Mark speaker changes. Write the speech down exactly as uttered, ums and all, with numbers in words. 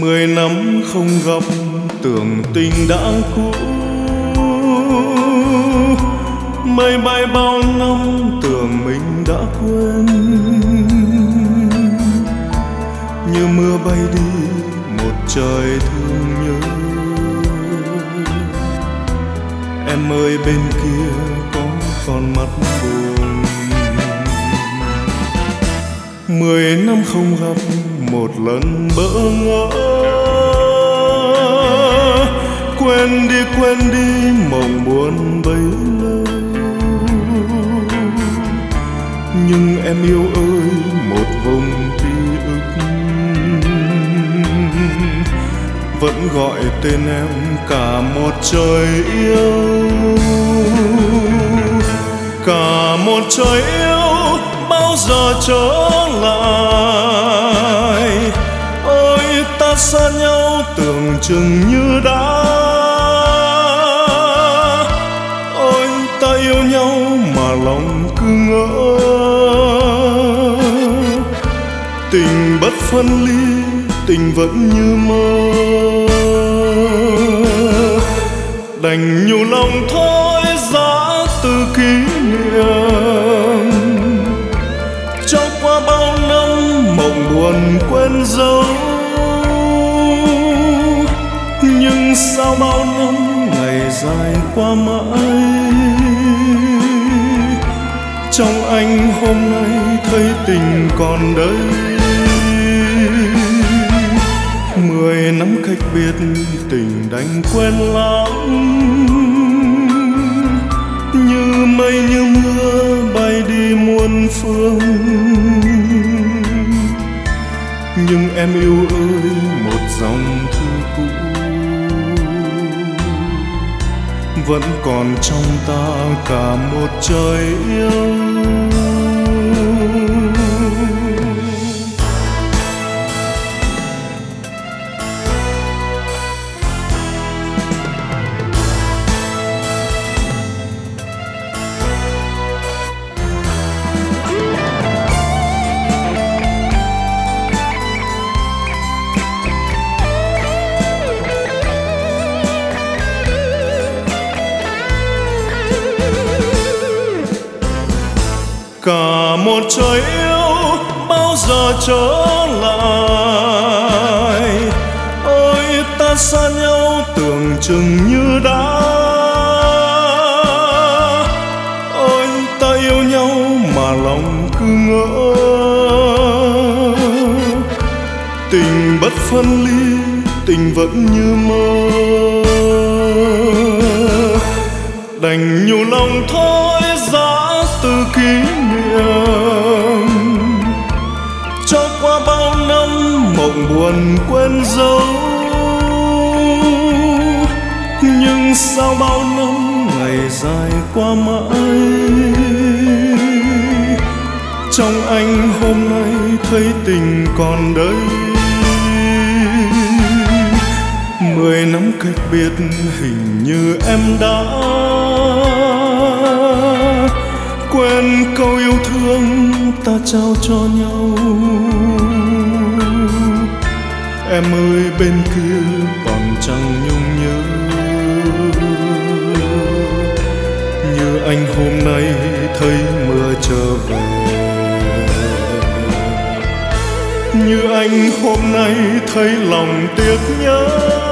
Speaker 1: Mười năm không gặp tưởng tình đã cũ, mây bay bao năm tưởng mình đã quên. Như mưa bay đi một trời thương nhớ. Em ơi bên kia có còn mắt buồn. Mười năm không gặp một lần bỡ ngỡ. Quên đi quên đi mộng buồn bấy lâu. Nhưng em yêu ơi một vùng ký ức vẫn gọi tên em cả một trời yêu. Cả một trời yêu bao giờ trở lại. Ôi ta xa nhau tưởng chừng như đã. Ôi ta yêu nhau mà lòng cứ ngỡ. Tình bất phân ly, tình vẫn như mơ. Đành nhủ lòng thôi giá từ kỷ niệm. Cho qua bao năm mộng buồn quên dấu. Nhưng sao bao năm ngày dài qua mãi. Trong anh hôm nay thấy tình còn đây. Mười năm cách biệt tình đành quên lãng. Như mây như mưa bay đi muôn phương. Nhưng em yêu ơi một dòng thư cũ vẫn còn trong ta cả một trời yêu. Cả một trời yêu bao giờ trở lại. Ôi ta xa nhau tưởng chừng như đã. Ôi ta yêu nhau mà lòng cứ ngỡ. Tình bất phân ly, tình vẫn như mơ. Đành nhủ lòng thôi giá từ kỷ niệm. Cho qua bao năm mộng buồn quên dấu. Nhưng sao bao năm ngày dài qua mãi. Trong anh hôm nay thấy tình còn đây. Mười năm cách biệt hình như em đã quên câu yêu thương ta trao cho nhau. Em ơi bên kia còn chẳng nhung nhớ. Như anh hôm nay thấy mưa trở về. Như anh hôm nay thấy lòng tiếc nhớ.